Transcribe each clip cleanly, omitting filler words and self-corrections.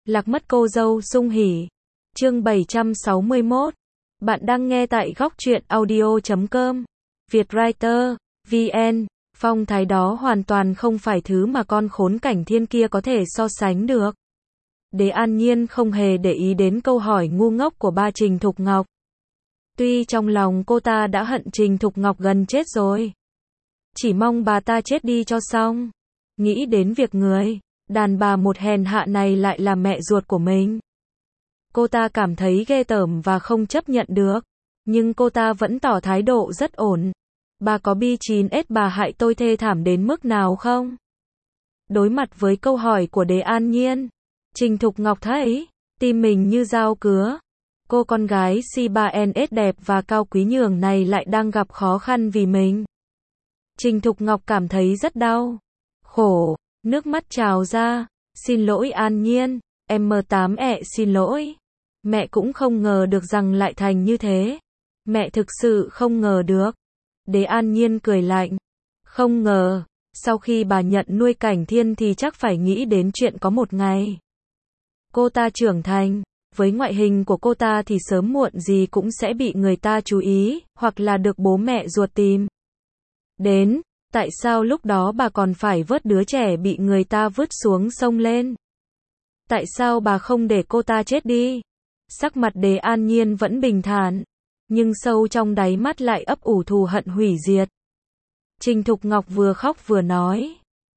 Lạc mất cô dâu sung hỉ. Chương 761. Bạn đang nghe tại góc truyện audio.com. Vietwriter, VN. Phong thái đó hoàn toàn không phải thứ mà con khốn cảnh thiên kia có thể so sánh được. Đế An Nhiên không hề để ý đến câu hỏi ngu ngốc của ba Trình Thục Ngọc. Tuy trong lòng cô ta đã hận Trình Thục Ngọc gần chết rồi. Chỉ mong bà ta chết đi cho xong. Nghĩ đến việc người đàn bà một hèn hạ này lại là mẹ ruột của mình. Cô ta cảm thấy ghê tởm và không chấp nhận được. Nhưng cô ta vẫn tỏ thái độ rất ổn. Bà có B9S bà hại tôi thê thảm đến mức nào không? Đối mặt với câu hỏi của Đế An Nhiên, Trình Thục Ngọc thấy tim mình như dao cứa. Cô con gái C3NS đẹp và cao quý nhường này lại đang gặp khó khăn vì mình. Trình Thục Ngọc cảm thấy rất đau, khổ, nước mắt trào ra. Xin lỗi An Nhiên, M8 xin lỗi. Mẹ cũng không ngờ được rằng lại thành như thế. Mẹ thực sự không ngờ được. Đế An Nhiên cười lạnh. Không ngờ, sau khi bà nhận nuôi Cảnh Thiên thì chắc phải nghĩ đến chuyện có một ngày cô ta trưởng thành. Với ngoại hình của cô ta thì sớm muộn gì cũng sẽ bị người ta chú ý, hoặc là được bố mẹ ruột tìm đến. Tại sao lúc đó bà còn phải vớt đứa trẻ bị người ta vứt xuống sông lên? Tại sao bà không để cô ta chết đi? Sắc mặt Đế An Nhiên vẫn bình thản, nhưng sâu trong đáy mắt lại ấp ủ thù hận hủy diệt. Trình Thục Ngọc vừa khóc vừa nói.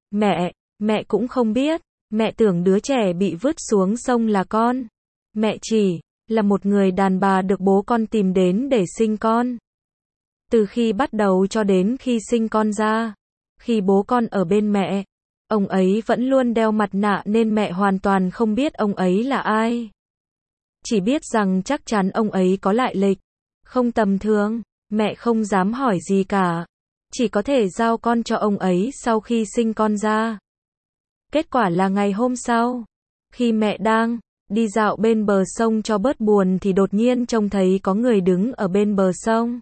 Mẹ cũng không biết. Mẹ tưởng đứa trẻ bị vứt xuống sông là con. Mẹ chỉ là một người đàn bà được bố con tìm đến để sinh con. Từ khi bắt đầu cho đến khi sinh con ra, khi bố con ở bên mẹ, ông ấy vẫn luôn đeo mặt nạ nên mẹ hoàn toàn không biết ông ấy là ai. Chỉ biết rằng chắc chắn ông ấy có lại lịch không tầm thường. Mẹ không dám hỏi gì cả, chỉ có thể giao con cho ông ấy sau khi sinh con ra. Kết quả là ngày hôm sau, khi mẹ đang đi dạo bên bờ sông cho bớt buồn thì đột nhiên trông thấy có người đứng ở bên bờ sông.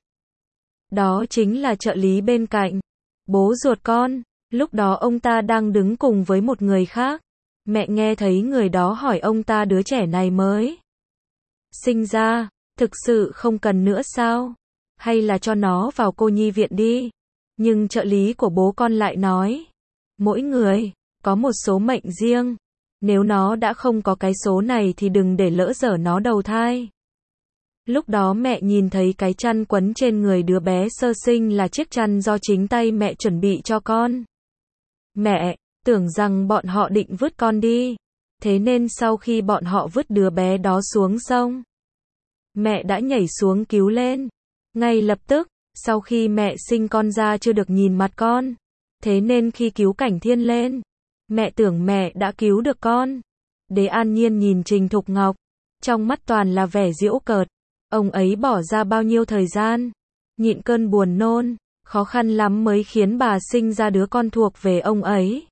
Đó chính là trợ lý bên cạnh bố ruột con. Lúc đó ông ta đang đứng cùng với một người khác. Mẹ nghe thấy người đó hỏi ông ta đứa trẻ này mới sinh ra, thực sự không cần nữa sao? Hay là cho nó vào cô nhi viện đi? Nhưng trợ lý của bố con lại nói, mỗi người có một số mệnh riêng. Nếu nó đã không có cái số này thì đừng để lỡ dở nó đầu thai. Lúc đó mẹ nhìn thấy cái chăn quấn trên người đứa bé sơ sinh là chiếc chăn do chính tay mẹ chuẩn bị cho con. Mẹ tưởng rằng bọn họ định vứt con đi. Thế nên sau khi bọn họ vứt đứa bé đó xuống sông, mẹ đã nhảy xuống cứu lên. Ngay lập tức, sau khi mẹ sinh con ra chưa được nhìn mặt con. Thế nên khi cứu Cảnh Thiên lên, mẹ tưởng mẹ đã cứu được con. Đế An Nhiên nhìn Trình Thục Ngọc, trong mắt toàn là vẻ giễu cợt. Ông ấy bỏ ra bao nhiêu thời gian, nhịn cơn buồn nôn, khó khăn lắm mới khiến bà sinh ra đứa con thuộc về ông ấy.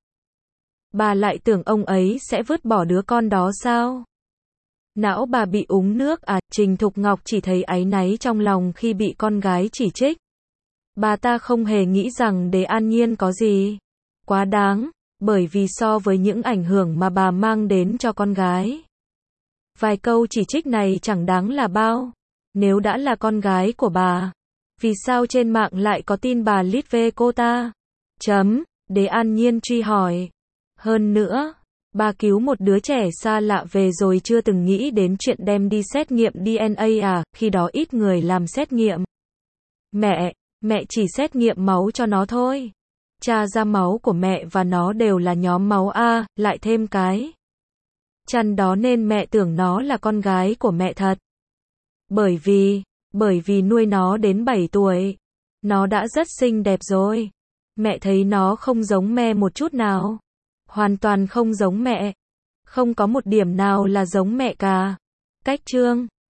Bà lại tưởng ông ấy sẽ vứt bỏ đứa con đó sao? Não bà bị úng nước à? Trình Thục Ngọc chỉ thấy áy náy trong lòng khi bị con gái chỉ trích. Bà ta không hề nghĩ rằng Đế An Nhiên có gì quá đáng, bởi vì so với những ảnh hưởng mà bà mang đến cho con gái, vài câu chỉ trích này chẳng đáng là bao. Nếu đã là con gái của bà, vì sao trên mạng lại có tin bà lít về cô ta? Đế An Nhiên truy hỏi. Hơn nữa, bà cứu một đứa trẻ xa lạ về rồi chưa từng nghĩ đến chuyện đem đi xét nghiệm DNA à? Khi đó ít người làm xét nghiệm. Mẹ chỉ xét nghiệm máu cho nó thôi. Tra ra máu của mẹ và nó đều là nhóm máu A, lại thêm cái chăn đó nên mẹ tưởng nó là con gái của mẹ thật. Bởi vì nuôi nó đến 7 tuổi, nó đã rất xinh đẹp rồi. Mẹ thấy nó không giống mẹ một chút nào. Hoàn toàn không giống mẹ. Không có một điểm nào là giống mẹ cả. Cách chương